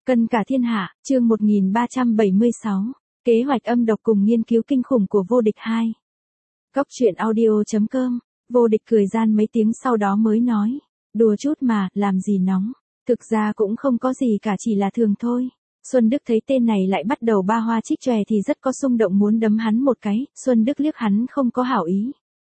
Cân cả thiên hạ, chương 1376. Kế hoạch âm độc cùng nghiên cứu kinh khủng của vô địch 2. Cốc truyện audio.com. Vô địch cười gian mấy tiếng sau đó mới nói. Đùa chút mà, làm gì nóng. Thực ra cũng không có gì cả, chỉ là thường thôi. Xuân Đức thấy tên này lại bắt đầu ba hoa trích chòe thì rất có xung động muốn đấm hắn một cái. Xuân Đức liếc hắn không có hảo ý.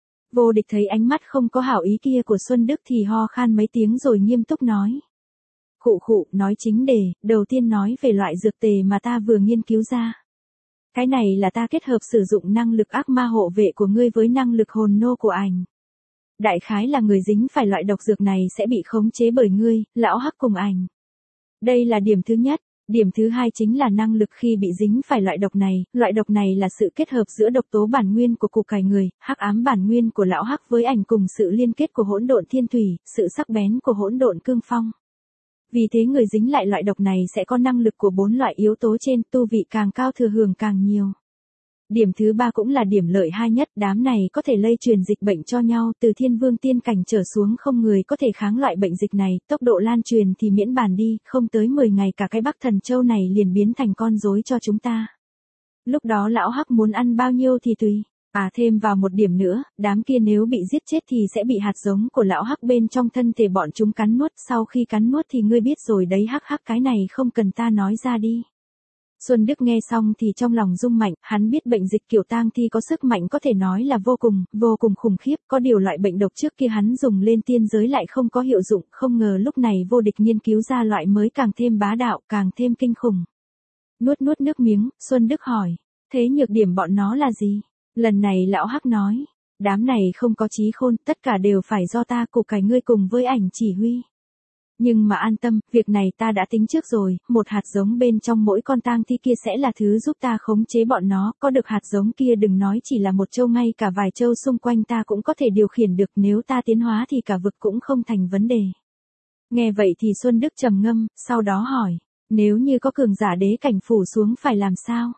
Vô địch thấy ánh mắt không có hảo ý kia của Xuân Đức thì ho khan mấy tiếng rồi nghiêm túc nói. Khụ khụ, nói chính đề, đầu tiên nói về loại dược tề mà ta vừa nghiên cứu ra. Cái này là ta kết hợp sử dụng năng lực ác ma hộ vệ của ngươi với năng lực hồn nô của ảnh. Đại khái là người dính phải loại độc dược này sẽ bị khống chế bởi ngươi, lão hắc cùng ảnh. Đây là điểm thứ nhất. Điểm thứ hai chính là năng lực khi bị dính phải loại độc này là sự kết hợp giữa độc tố bản nguyên của củ cải người, hắc ám bản nguyên của lão hắc với ảnh cùng sự liên kết của hỗn độn thiên thủy, sự sắc bén của hỗn độn cương phong. Vì thế người dính lại loại độc này sẽ có năng lực của 4 loại yếu tố trên, tu vị càng cao thừa hưởng càng nhiều. Điểm thứ ba cũng là điểm lợi hai nhất, đám này có thể lây truyền dịch bệnh cho nhau, từ thiên vương tiên cảnh trở xuống không người có thể kháng loại bệnh dịch này, tốc độ lan truyền thì miễn bàn đi, không tới 10 ngày cả cái Bắc Thần Châu này liền biến thành con rối cho chúng ta. Lúc đó lão hắc muốn ăn bao nhiêu thì tùy. Thêm vào một điểm nữa, đám kia nếu bị giết chết thì sẽ bị hạt giống của lão hắc bên trong thân thể bọn chúng cắn nuốt, sau khi cắn nuốt thì ngươi biết rồi đấy, hắc cái này không cần ta nói ra đi. Xuân Đức nghe xong thì trong lòng rung mạnh, hắn biết bệnh dịch kiểu tang thi có sức mạnh có thể nói là vô cùng khủng khiếp, có điều loại bệnh độc trước kia hắn dùng lên tiên giới lại không có hiệu dụng, không ngờ lúc này vô địch nghiên cứu ra loại mới càng thêm bá đạo, càng thêm kinh khủng. Nuốt nước miếng, Xuân Đức hỏi, thế nhược điểm bọn nó là gì? Lần này lão hắc nói, đám này không có trí khôn, tất cả đều phải do ta củ cải ngươi cùng với ảnh chỉ huy. Nhưng mà an tâm, việc này ta đã tính trước rồi, một hạt giống bên trong mỗi con tang thi kia sẽ là thứ giúp ta khống chế bọn nó, có được hạt giống kia đừng nói chỉ là một châu, ngay cả vài châu xung quanh ta cũng có thể điều khiển được, nếu ta tiến hóa thì cả vực cũng không thành vấn đề. Nghe vậy thì Xuân Đức trầm ngâm, sau đó hỏi, nếu như có cường giả đế cảnh phủ xuống phải làm sao?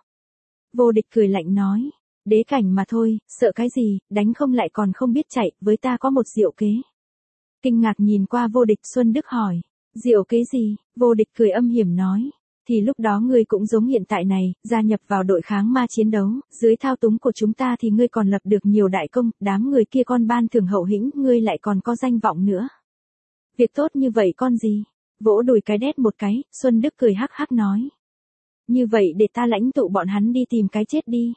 Vô địch cười lạnh nói, đế cảnh mà thôi, sợ cái gì, đánh không lại còn không biết chạy, với ta có một diệu kế. Kinh ngạc nhìn qua vô địch, Xuân Đức hỏi, diệu kế gì? Vô địch cười âm hiểm nói, thì lúc đó ngươi cũng giống hiện tại này, gia nhập vào đội kháng ma chiến đấu, dưới thao túng của chúng ta thì ngươi còn lập được nhiều đại công, đám người kia con ban thưởng hậu hĩnh, ngươi lại còn có danh vọng nữa. Việc tốt như vậy con gì? Vỗ đùi cái đét một cái, Xuân Đức cười hắc nói. Như vậy để ta lãnh tụ bọn hắn đi tìm cái chết đi.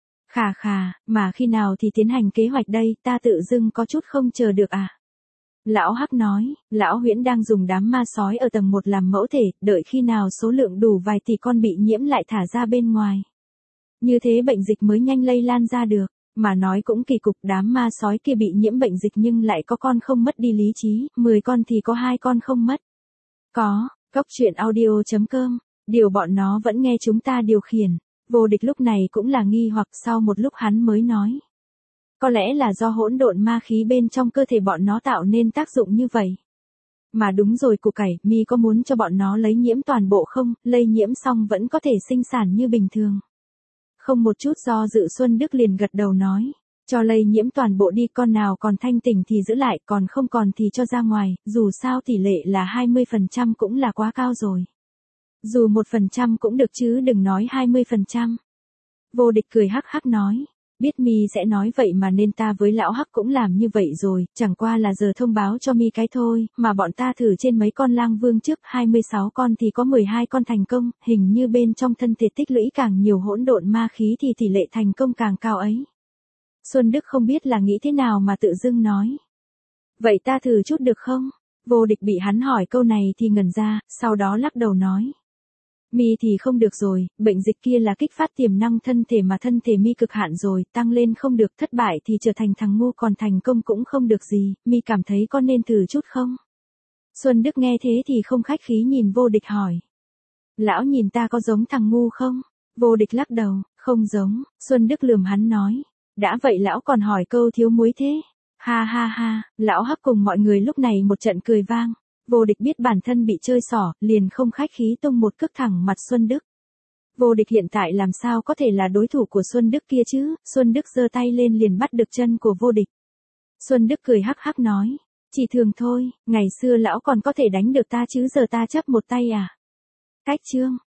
Khà, mà khi nào thì tiến hành kế hoạch đây, ta tự dưng có chút không chờ được à? Lão hắc nói, lão huyễn đang dùng đám ma sói ở tầng 1 làm mẫu thể, đợi khi nào số lượng đủ vài tỷ con bị nhiễm lại thả ra bên ngoài. Như thế bệnh dịch mới nhanh lây lan ra được, mà nói cũng kỳ cục, đám ma sói kia bị nhiễm bệnh dịch nhưng lại có con không mất đi lý trí, 10 con thì có 2 con không mất. Có, cốc truyện audio.com, điều bọn nó vẫn nghe chúng ta điều khiển. Vô địch lúc này cũng là nghi hoặc, sau một lúc hắn mới nói. Có lẽ là do hỗn độn ma khí bên trong cơ thể bọn nó tạo nên tác dụng như vậy. Mà đúng rồi củ cải, mi có muốn cho bọn nó lấy nhiễm toàn bộ không, lây nhiễm xong vẫn có thể sinh sản như bình thường. Không một chút do dự, Xuân Đức liền gật đầu nói. Cho lây nhiễm toàn bộ đi, con nào còn thanh tỉnh thì giữ lại, còn không còn thì cho ra ngoài, dù sao tỷ lệ là 20% cũng là quá cao rồi. Dù 1% cũng được chứ đừng nói 20%. Vô địch cười hắc nói. Biết mi sẽ nói vậy mà nên ta với lão hắc cũng làm như vậy rồi, chẳng qua là giờ thông báo cho mi cái thôi, mà bọn ta thử trên mấy con lang vương trước, 26 con thì có 12 con thành công, hình như bên trong thân thể tích lũy càng nhiều hỗn độn ma khí thì tỷ lệ thành công càng cao ấy. Xuân Đức không biết là nghĩ thế nào mà tự dưng nói. Vậy ta thử chút được không? Vô địch bị hắn hỏi câu này thì ngẩn ra, sau đó lắc đầu nói. Mi thì không được rồi, bệnh dịch kia là kích phát tiềm năng thân thể mà thân thể mi cực hạn rồi, tăng lên không được, thất bại thì trở thành thằng ngu, còn thành công cũng không được gì, mi cảm thấy có nên thử chút không? Xuân Đức nghe thế thì không khách khí nhìn vô địch hỏi. Lão nhìn ta có giống thằng ngu không? Vô địch lắc đầu, không giống, Xuân Đức lườm hắn nói. Đã vậy lão còn hỏi câu thiếu muối thế? Ha, lão hắc cùng mọi người lúc này một trận cười vang. Vô địch biết bản thân bị chơi xỏ, liền không khách khí tung một cước thẳng mặt Xuân Đức. Vô địch hiện tại làm sao có thể là đối thủ của Xuân Đức kia chứ? Xuân Đức giơ tay lên liền bắt được chân của vô địch. Xuân Đức cười hắc nói, chỉ thường thôi, ngày xưa lão còn có thể đánh được ta chứ giờ ta chấp một tay à? Cách chương